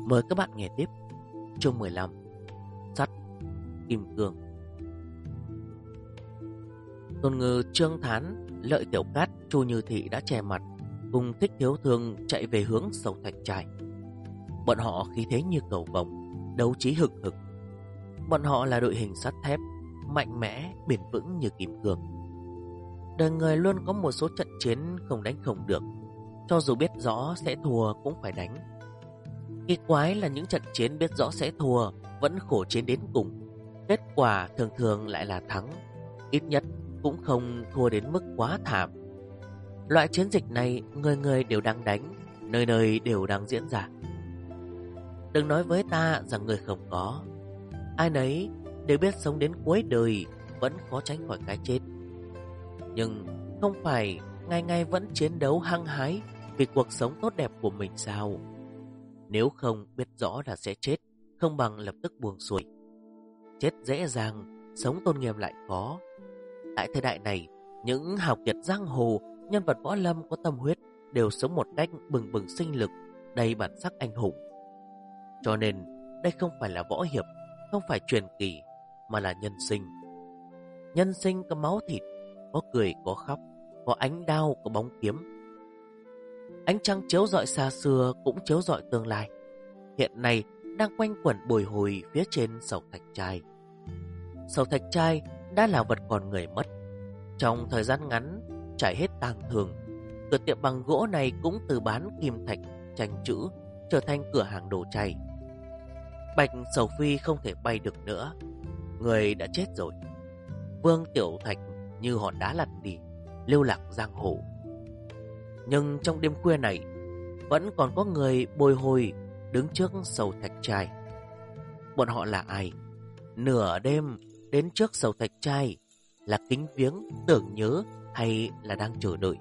Mời các bạn nghe tiếp chương 15: Sắt Kim Cương. Tôn Ngư, Trương Thán, Lợi Tiểu Cát, Chu Như Thị đã che mặt, cùng Thích Thiếu Thương chạy về hướng Sầu Thạch Trai. Bọn họ khí thế như cầu vồng, đấu trí hừng hực. Bọn họ là đội hình sắt thép, mạnh mẽ, bền vững như kim cương. Đời người luôn có một số trận chiến không đánh không được, cho dù biết rõ sẽ thua cũng phải đánh. Kỳ quái là những trận chiến biết rõ sẽ thua vẫn khổ chiến đến cùng, kết quả thường thường lại là thắng, ít nhất cũng không thua đến mức quá thảm. Loại chiến dịch này người người đều đang đánh, nơi nơi đều đang diễn ra. Đừng nói với ta rằng người không có. Ai nấy đều biết sống đến cuối đời vẫn khó tránh khỏi cái chết. Nhưng không phải ngày ngày vẫn chiến đấu hăng hái vì cuộc sống tốt đẹp của mình sao? Nếu không biết rõ là sẽ chết, không bằng lập tức buông xuôi. Chết dễ dàng, sống tôn nghiêm lại khó. Tại thời đại này, những hào kiệt giang hồ, nhân vật võ lâm có tâm huyết đều sống một cách bừng bừng sinh lực, đầy bản sắc anh hùng. Cho nên, đây không phải là võ hiệp, không phải truyền kỳ, mà là nhân sinh. Nhân sinh có máu thịt, có cười, có khóc, có ánh đao, có bóng kiếm. Ánh trăng chiếu rọi xa xưa cũng chiếu rọi tương lai. Hiện nay đang quanh quẩn bồi hồi phía trên Sầu Thạch Trai. Sầu Thạch Trai đã là vật còn người mất. Trong thời gian ngắn trải hết tang thương, cửa tiệm bằng gỗ này cũng từ bán kim thạch tranh chữ trở thành cửa hàng đồ chay. Bạch Sầu Phi không thể bay được nữa, người đã chết rồi. Vương Tiểu Thạch như hòn đá lật đi, lưu lạc giang hồ. Nhưng trong đêm khuya này vẫn còn có người bồi hồi đứng trước Sầu Thạch Trai. Bọn họ là ai? Nửa đêm đến trước Sầu Thạch Trai là kính viếng, tưởng nhớ hay là đang chờ đợi?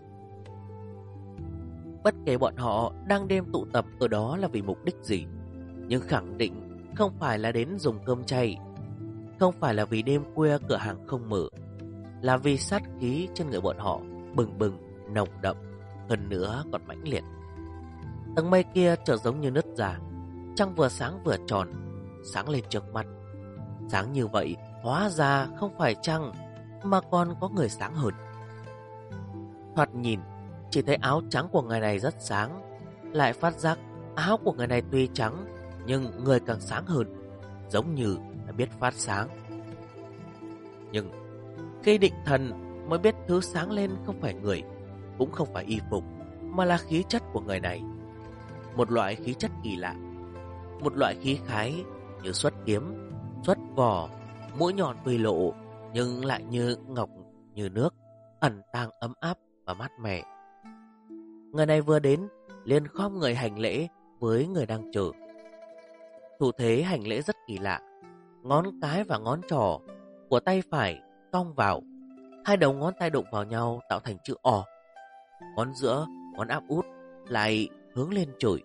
Bất kể bọn họ đang đêm tụ tập ở đó là vì mục đích gì, nhưng khẳng định không phải là đến dùng cơm chay, không phải là vì đêm khuya cửa hàng không mở, là vì sát khí trên người bọn họ bừng bừng, nồng đậm, hơn nữa còn mãnh liệt. Tầng mây kia trở giống như nứt ra, trăng vừa sáng vừa tròn, sáng lên trước mắt. Sáng như vậy, hóa ra không phải trăng, mà còn có người sáng hơn. Thoạt nhìn, chỉ thấy áo trắng của người này rất sáng, lại phát giác áo của người này tuy trắng, nhưng người càng sáng hơn, giống như đã biết phát sáng. Nhưng khi định thần mới biết thứ sáng lên không phải người, cũng không phải y phục, mà là khí chất của người này. Một loại khí chất kỳ lạ, một loại khí khái như xuất kiếm, xuất vỏ, mũi nhọn tuy lộ nhưng lại như ngọc, như nước, ẩn tàng ấm áp và mát mẻ. Người này vừa đến liền khom người hành lễ với người đang chờ. Thủ thế hành lễ rất kỳ lạ, ngón cái và ngón trỏ của tay phải cong vào, hai đầu ngón tay đụng vào nhau tạo thành chữ O. Ngón giữa, ngón áp út lại hướng lên trời.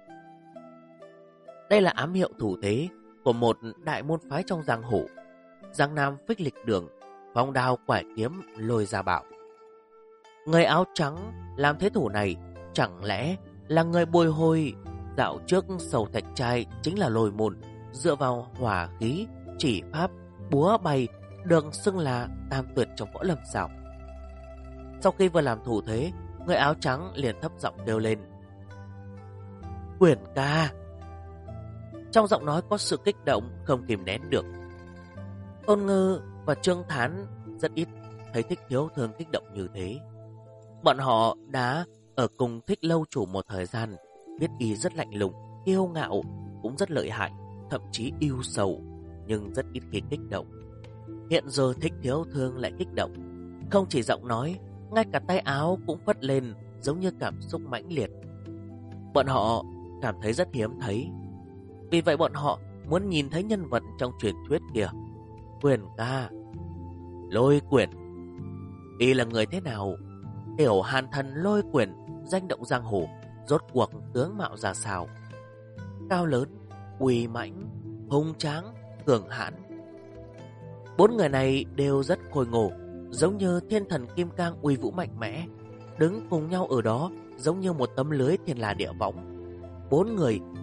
Đây là ám hiệu thủ thế của một đại môn phái trong giang hồ. Giang Nam Phích Lịch Đường, phong đao quải kiếm lôi ra bảo. Người áo trắng làm thế thủ này chẳng lẽ là người bồi hồi dạo trước Sầu Thạch Trai, chính là Lôi Môn, dựa vào hỏa khí, chỉ pháp, búa bay được xưng là tam tuyệt trong võ lâm sao? Sau khi vừa làm thủ thế, người áo trắng liền thấp giọng kêu lên: "Quyền ca!" Trong giọng nói có sự kích động không kìm nén được. Tôn Ngư và Trương Thán rất ít thấy Thích Thiếu Thương kích động như thế. Bọn họ đã ở cùng Thích lâu chủ một thời gian, biết y rất lạnh lùng, kiêu ngạo, cũng rất lợi hại, thậm chí yêu sầu, nhưng rất ít khi kích động. Hiện giờ Thích Thiếu Thương lại kích động, không chỉ giọng nói, ngay cả tay áo cũng phất lên, giống như cảm xúc mãnh liệt. Bọn họ cảm thấy rất hiếm thấy. Vì vậy bọn họ muốn nhìn thấy nhân vật trong truyền thuyết kìa, Quyền ca, Lôi Quyền. Y là người thế nào? Tiểu hàn thần Lôi Quyền, danh động giang hồ, rốt cuộc tướng mạo ra sao? Cao lớn, uy mãnh, hung tráng, cường hãn. Bốn người này đều rất khôi ngô, giống như thiên thần kim cang uy vũ mạnh mẽ, đứng cùng nhau ở đó giống như một tấm lưới thiên la địa võng. Bốn người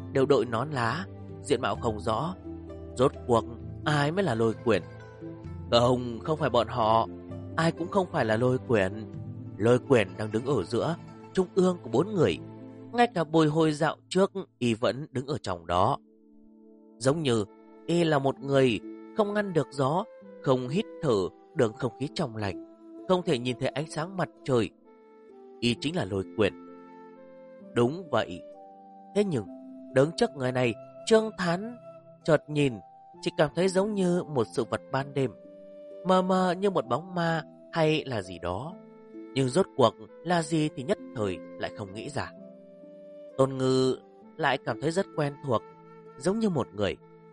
đều đội nón lá, diện mạo không rõ. Rốt cuộc ai mới là Lôi Quyền? Không phải bọn họ, ai cũng không phải là Lôi Quyền. Lôi Quyền đang đứng ở giữa, trung ương của 4 người. Ngay cả Bồi Hồi dạo trước y vẫn đứng ở trong đó. Giống như y là một người không ngăn được gió, không hít thở được không khí trong lành, không thể nhìn thấy ánh sáng mặt trời. Y chính là Lôi Quyền. Đúng vậy. Thế nhưng đứng trước người này, Trương Thán chợt nhìn chỉ cảm thấy giống như một sự vật ban đêm, mờ mờ như một bóng ma hay là gì đó. Nhưng rốt cuộc là gì thì nhất thời lại không nghĩ ra. Tôn Ngư lại cảm thấy rất quen thuộc, giống như một người.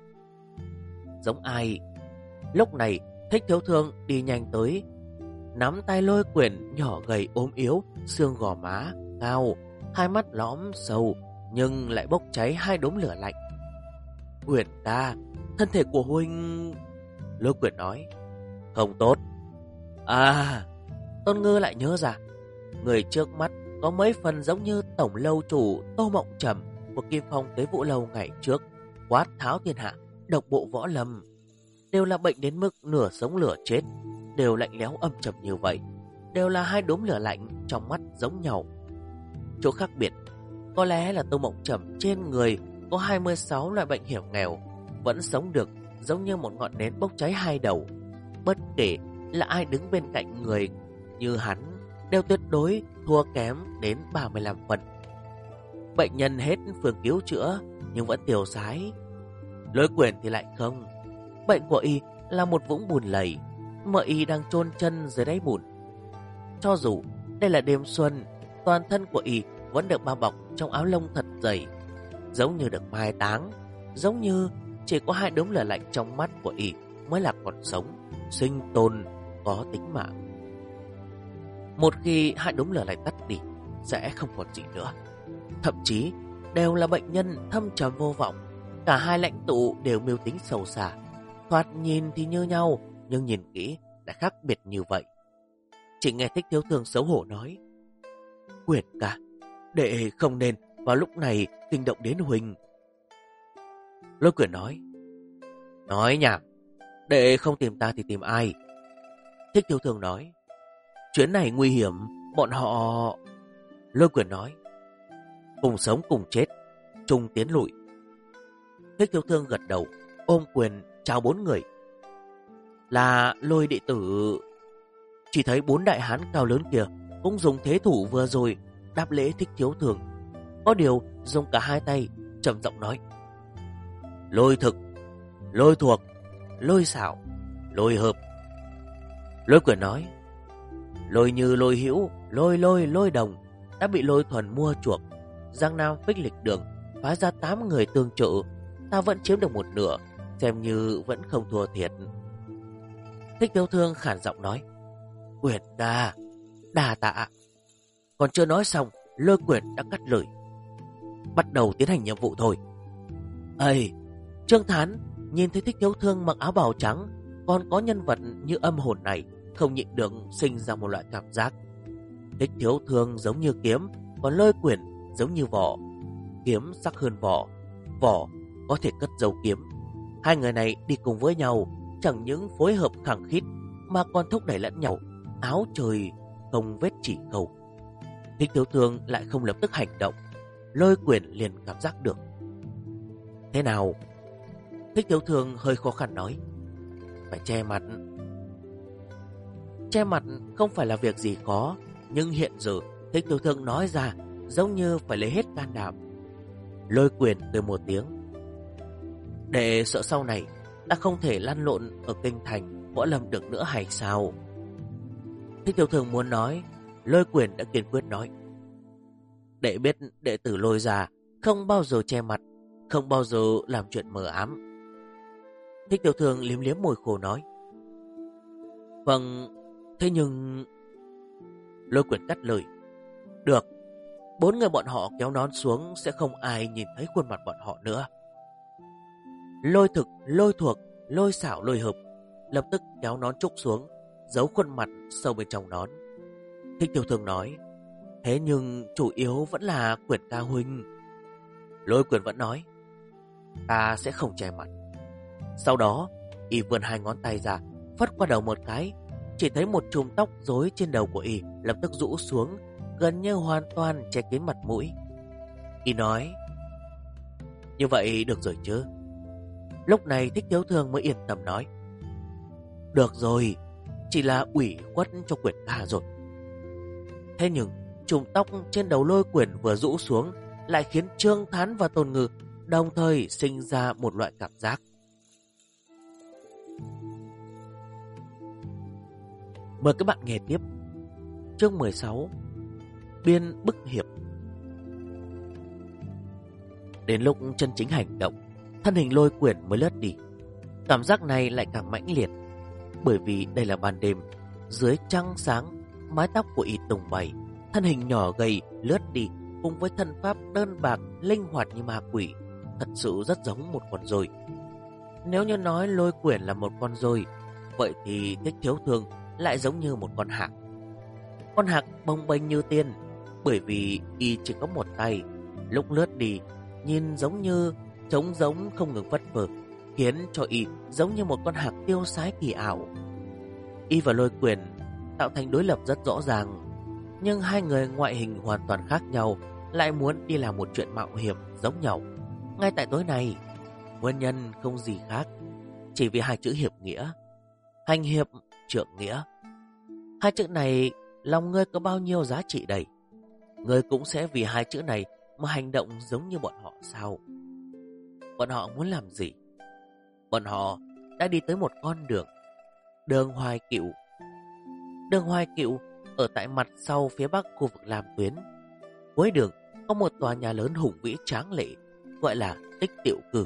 Giống ai? Lúc này Thích Thiếu Thương đi nhanh tới, nắm tay Lôi Quyền nhỏ gầy ốm yếu, xương gò má cao, hai mắt lõm sâu nhưng lại bốc cháy hai đốm lửa lạnh. Quyền ta, thân thể của huynh... Lôi Quyền nói. Không tốt. À, Tôn Ngư lại nhớ ra, người trước mắt có mấy phần giống như tổng lâu chủ Tô Mộng Trầm của Kim Phong Tế Vũ Lâu ngày trước, quát tháo thiên hạ, độc bộ võ lâm. Đều là bệnh đến mức nửa sống nửa chết, đều lạnh lẽo âm trầm như vậy, đều là hai đốm lửa lạnh trong mắt giống nhau. Chỗ khác biệt có lẽ là Tô Mộng Trầm trên người có 26 loại bệnh hiểm nghèo, vẫn sống được giống như một ngọn nến bốc cháy hai đầu. Bất kể là ai đứng bên cạnh người như hắn đều tuyệt đối thua kém đến 35 phần. Bệnh nhân hết phương cứu chữa nhưng vẫn tiêu sái. Lôi Quyền thì lại không. Bệnh của y là một vũng bùn lầy, mà y đang chôn chân dưới đáy bùn. Cho dù đây là đêm xuân, toàn thân của y vẫn được bao bọc trong áo lông thật dày, giống như được mai táng, giống như chỉ có hai đốm lửa lạnh trong mắt của y mới là còn sống, sinh tồn, có tính mạng. Một khi hai đốm lửa lạnh tắt đi, sẽ không còn gì nữa. Thậm chí đều là bệnh nhân thâm trầm vô vọng. Cả hai lãnh tụ đều mưu tính sâu xa, thoạt nhìn thì như nhau, nhưng nhìn kỹ đã khác biệt như vậy. Chỉ nghe Thích Thiếu Thương xấu hổ nói: Quyền ca, đệ không nên vào lúc này kinh động đến huynh. Lôi Quyền nói nhảm, đệ không tìm ta thì tìm ai? Thích Thiếu Thương nói: Chuyến này nguy hiểm, bọn họ... Lôi Quyền nói: Cùng sống cùng chết, chung tiến lùi. Thích Thiếu Thương gật đầu, ôm quyền chào 4 người. Là Lôi đệ tử. Chỉ thấy 4 đại hán cao lớn kia cũng dùng thế thủ vừa rồi đáp lễ Thích Thiếu Thương. Có điều dùng cả hai tay, trầm giọng nói: Lôi thực, lôi thuộc, lôi xảo, lôi hợp. Lôi Quyền nói: Lôi Như, Lôi Hữu, lôi đồng đã bị Lôi Thuần mua chuộc. Giang Nam phích lịch đường, phá ra 8 người tương trợ, ta vẫn chiếm được một nửa, xem như vẫn không thua thiệt. Thích Thiếu Thương khản giọng nói: Quyền ca, đà tạ. Còn chưa nói xong, Lôi Quyền đã cắt lời: Bắt đầu tiến hành nhiệm vụ thôi. Ây, Trương Thán nhìn thấy Thích Thiếu Thương mặc áo bào trắng, còn có nhân vật như âm hồn này, không nhịn được sinh ra một loại cảm giác. Thích Thiếu Thương giống như kiếm, còn Lôi Quyền giống như vỏ. Kiếm sắc hơn vỏ, vỏ có thể cất giấu kiếm. Hai người này đi cùng với nhau, chẳng những phối hợp khăng khít mà còn thúc đẩy lẫn nhau, áo trời không vết chỉ khâu. Thích Thiếu Thương lại không lập tức hành động, Lôi Quyền liền cảm giác được. Thế nào? Thích Thiếu Thương hơi khó khăn nói: Phải che mặt. Che mặt không phải là việc gì khó, nhưng hiện giờ Thích Thiếu Thương nói ra giống như phải lấy hết can đảm. Lôi Quyền cười một tiếng: Để sợ sau này ta không thể lăn lộn ở kinh thành võ lâm được nữa hay sao? Thích Thiếu Thương muốn nói, Lôi Quyền đã kiên quyết nói: Đệ biết đệ tử Lôi già không bao giờ che mặt, không bao giờ làm chuyện mờ ám. Thích Thiếu Thương liếm liếm môi khô nói: Vâng, thế nhưng... Lôi Quyền cắt lời: Được, 4 người bọn họ kéo nón xuống, sẽ không ai nhìn thấy khuôn mặt bọn họ nữa. Lôi thực, lôi thuộc, lôi xảo, lôi hợp lập tức kéo nón trúc xuống, giấu khuôn mặt sâu bên trong nón. Thích Thiếu Thương nói: Thế nhưng chủ yếu vẫn là Quyền ca huynh. Lôi Quyền vẫn nói, ta sẽ không che mặt. Sau đó, y vươn hai ngón tay ra, phất qua đầu một cái, chỉ thấy một chùm tóc rối trên đầu của y lập tức rũ xuống, gần như hoàn toàn che kín mặt mũi. Y nói, như vậy được rồi chứ? Lúc này Thích Thiếu Thương mới yên tâm nói, được rồi, chỉ là ủy khuất cho Quyền ca rồi. Thế nhưng chùm tóc trên đầu Lôi Quyền vừa rũ xuống lại khiến Trương Thán và Tôn Ngư đồng thời sinh ra một loại cảm giác. Mời các bạn nghe tiếp. Chương 16, Biên bức hiệp. Đến lúc chân chính hành động, thân hình Lôi Quyền mới lướt đi. Cảm giác này lại càng mãnh liệt, bởi vì đây là ban đêm, dưới trăng sáng, mái tóc của y tung bay, thân hình nhỏ gầy lướt đi cùng với thân pháp đơn bạc linh hoạt như ma quỷ, thật sự rất giống một con dồi. Nếu như nói Lôi Quyền là một con dồi, vậy thì Thích Thiếu Thương lại giống như một con hạc. Con hạc bồng bềnh như tiên, bởi vì y chỉ có một tay, lúc lướt đi nhìn giống như trống giống không ngừng phất phơ, khiến cho y giống như một con hạc tiêu sái kỳ ảo. Y và Lôi Quyền tạo thành đối lập rất rõ ràng, nhưng hai người ngoại hình hoàn toàn khác nhau lại muốn đi làm một chuyện mạo hiểm giống nhau. Ngay tại tối nay, nguyên nhân không gì khác, chỉ vì hai chữ hiệp nghĩa. Hành hiệp trượng nghĩa. Hai chữ này, lòng ngươi có bao nhiêu giá trị đây? Ngươi cũng sẽ vì hai chữ này mà hành động giống như bọn họ sao? Bọn họ muốn làm gì? Bọn họ đã đi tới một con đường, đường Hoài Cựu. Đường Hoài Cựu ở tại mặt sau phía bắc khu vực Lam Tuyến. Cuối đường có một tòa nhà lớn hùng vĩ tráng lệ, gọi là Tích Tiểu Cư.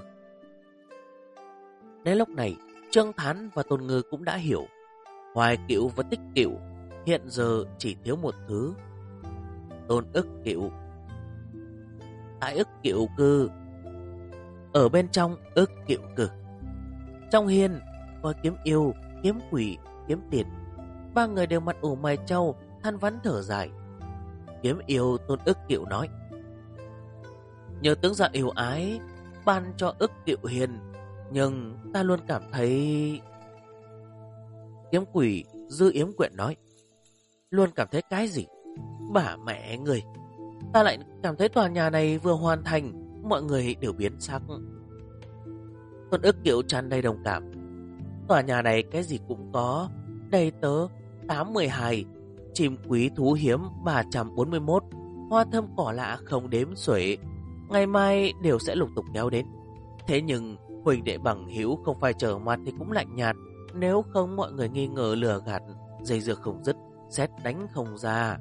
Đến lúc này, Trương Thán và Tôn Ngư cũng đã hiểu, Hoài Cựu và Tích Cựu hiện giờ chỉ thiếu một thứ: Tôn Ức Cựu. Tại Ức Cựu Cư, ở bên trong Ức Cựu Cư, trong hiên có Kiếm Yêu, Kiếm Quỷ, Kiếm Tiền. Ba người đều mặt ủ mày trâu, than vãn thở dài. Kiếm Yêu Tôn Ức Cựu nói, nhờ tướng gia yêu ái ban cho Ức Cựu hiền, nhưng ta luôn cảm thấy... Kiếm Quỷ Dư Yếm Quyện nói, luôn cảm thấy cái gì? Bả mẹ người, ta lại cảm thấy tòa nhà này vừa hoàn thành, mọi người đều biến sắc. Tôn Ức Cựu tràn đầy đồng cảm, tòa nhà này cái gì cũng có, đầy tớ 812, chim quý thú hiếm 341, hoa thơm cỏ lạ không đếm xuể, ngày mai đều sẽ lục tục kéo đến. Thế nhưng huynh đệ bằng hữu không phải trở mặt thì cũng lạnh nhạt, nếu không mọi người nghi ngờ lừa gạt, dây dưa không dứt, sét đánh không ra.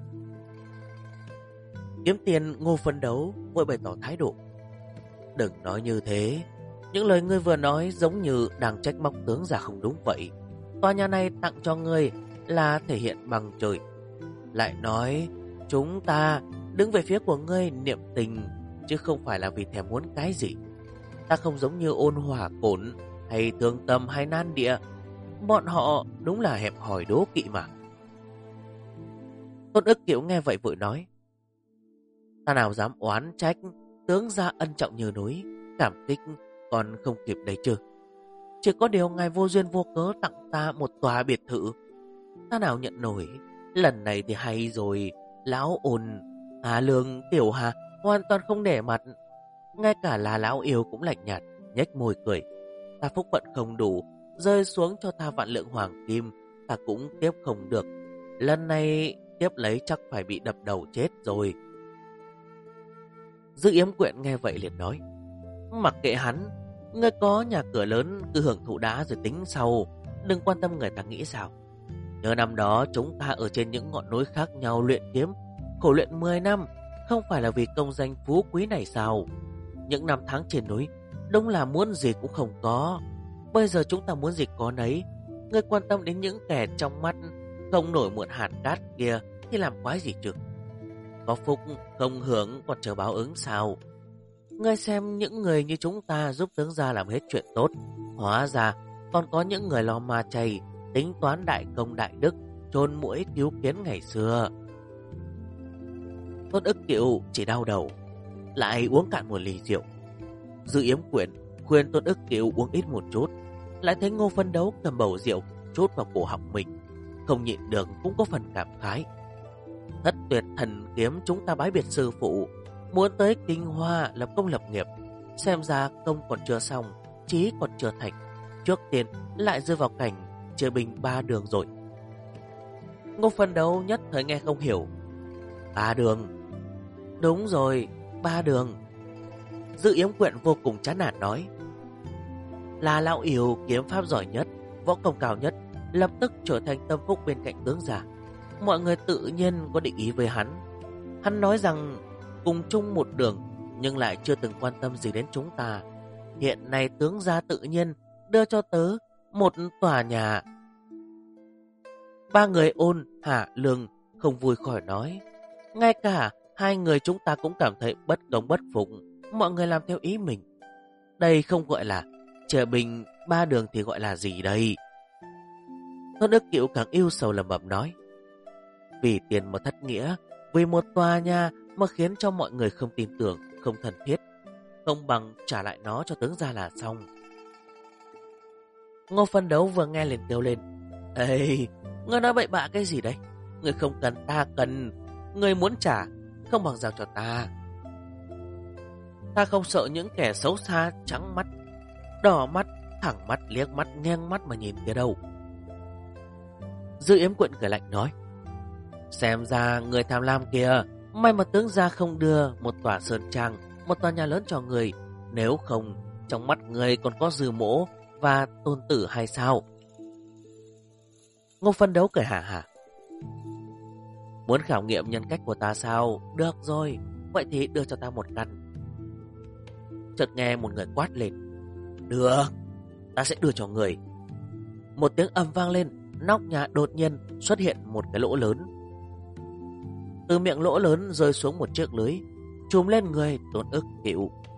Kiếm Tiền Ngô phấn đấu vội bày tỏ thái độ, đừng nói như thế, những lời ngươi vừa nói giống như đang trách móc tướng già không đúng vậy. Tòa nhà này tặng cho ngươi là thể hiện bằng trời, lại nói chúng ta đứng về phía của ngươi niệm tình, chứ không phải là vì thèm muốn cái gì. Ta không giống như Ôn Hỏa Cổn hay Thương Tâm hay Nan Địa, bọn họ đúng là hẹp hòi đố kỵ mà. Tôn Ức Cựu nghe vậy vội nói, ta nào dám oán trách, tướng gia ân trọng như núi, cảm kích còn không kịp đấy chứ. Chỉ có điều ngài vô duyên vô cớ tặng ta một tòa biệt thự, ta nào nhận nổi. Lần này thì hay rồi, lão Ôn, Hà Lương, Tiểu Hà hoàn toàn không để mặt. Ngay cả là lão yêu cũng lạnh nhạt, nhếch môi cười. Ta phúc phận không đủ, rơi xuống cho ta vạn lượng hoàng kim, ta cũng tiếp không được. Lần này tiếp lấy chắc phải bị đập đầu chết rồi. Dư Yếm Quyện nghe vậy liền nói, mặc kệ hắn, ngươi có nhà cửa lớn cứ hưởng thụ đã rồi tính sau, đừng quan tâm người ta nghĩ sao. Nhớ năm đó chúng ta ở trên những ngọn núi khác nhau luyện kiếm, khổ luyện 10 năm, không phải là vì công danh phú quý này sao? Những năm tháng trên núi đúng là muốn gì cũng không có, bây giờ chúng ta muốn gì có nấy. Ngươi quan tâm đến những kẻ trong mắt không nổi một hạt cát kia thì làm quái gì chứ? Có phúc không hưởng còn chờ báo ứng sao? Ngươi xem những người như chúng ta giúp tướng gia làm hết chuyện tốt, hóa ra còn có những người lo ma chay, tính toán đại công đại đức, chôn muỗi cứu kiến ngày xưa. Tôn Ức Cựu chỉ đau đầu, lại uống cạn một ly rượu. Dư Yếm Quyển khuyên Tôn Ức Cửu uống ít một chút, lại thấy Ngô Phân Đấu cầm bầu rượu trút vào cổ họng mình, không nhịn được cũng có phần cảm khái. Thất Tuyệt Thần Kiếm chúng ta bái biệt sư phụ, muốn tới Kinh Hoa lập công lập nghiệp, xem ra công còn chưa xong, chí còn chưa thành, trước tiên lại rơi vào cảnh chia binh 3 đường rồi. Ngô Phân Đấu nhất thời nghe không hiểu. 3 đường? Đúng rồi, 3 đường. Dư Yếm Quyện vô cùng chán nản nói. Là lão yêu kiếm pháp giỏi nhất, võ công cao nhất, lập tức trở thành tâm phúc bên cạnh tướng giả. Mọi người tự nhiên có định ý với hắn. Hắn nói rằng cùng chung một đường, nhưng lại chưa từng quan tâm gì đến chúng ta. Hiện nay tướng gia tự nhiên đưa cho tớ một tòa nhà. 3 người Ôn, Hạ, Lương không vui khỏi nói. Ngay cả 2 người chúng ta cũng cảm thấy bất công bất phục. Mọi người làm theo ý mình. Đây không gọi là chia binh 3 đường thì gọi là gì đây? Tôn Ức Cửu càng yêu sầu lẩm bẩm nói. Vì tiền mà thất nghĩa, vì một tòa nhà mà khiến cho mọi người không tin tưởng, không thân thiết, không bằng trả lại nó cho tướng gia là xong. Ngô Phân Đấu vừa nghe liền kêu lên. Ê, ngươi nói bậy bạ cái gì đấy? Ngươi không cần, ta cần. Ngươi muốn trả, không bằng giao cho ta. Ta không sợ những kẻ xấu xa, trắng mắt, đỏ mắt, thẳng mắt, liếc mắt, ngang mắt mà nhìn kia đâu. Dư Yếm Quyện cười lạnh nói. Xem ra người tham lam kìa, may mà tướng gia không đưa một tòa sơn trang, một tòa nhà lớn cho người. Nếu không, trong mắt người còn có Dư Mỗ và Tôn Tử hay sao? Ngô Phân Đấu cười hả hả. Muốn khảo nghiệm nhân cách của ta sao? Được rồi, vậy thì đưa cho ta một căn. Chợt nghe một người quát lên. Được, ta sẽ đưa cho người. Một tiếng ầm vang lên, nóc nhà đột nhiên xuất hiện một cái lỗ lớn. Từ miệng lỗ lớn rơi xuống một chiếc lưới, trùm lên người Tôn Ức Cửu.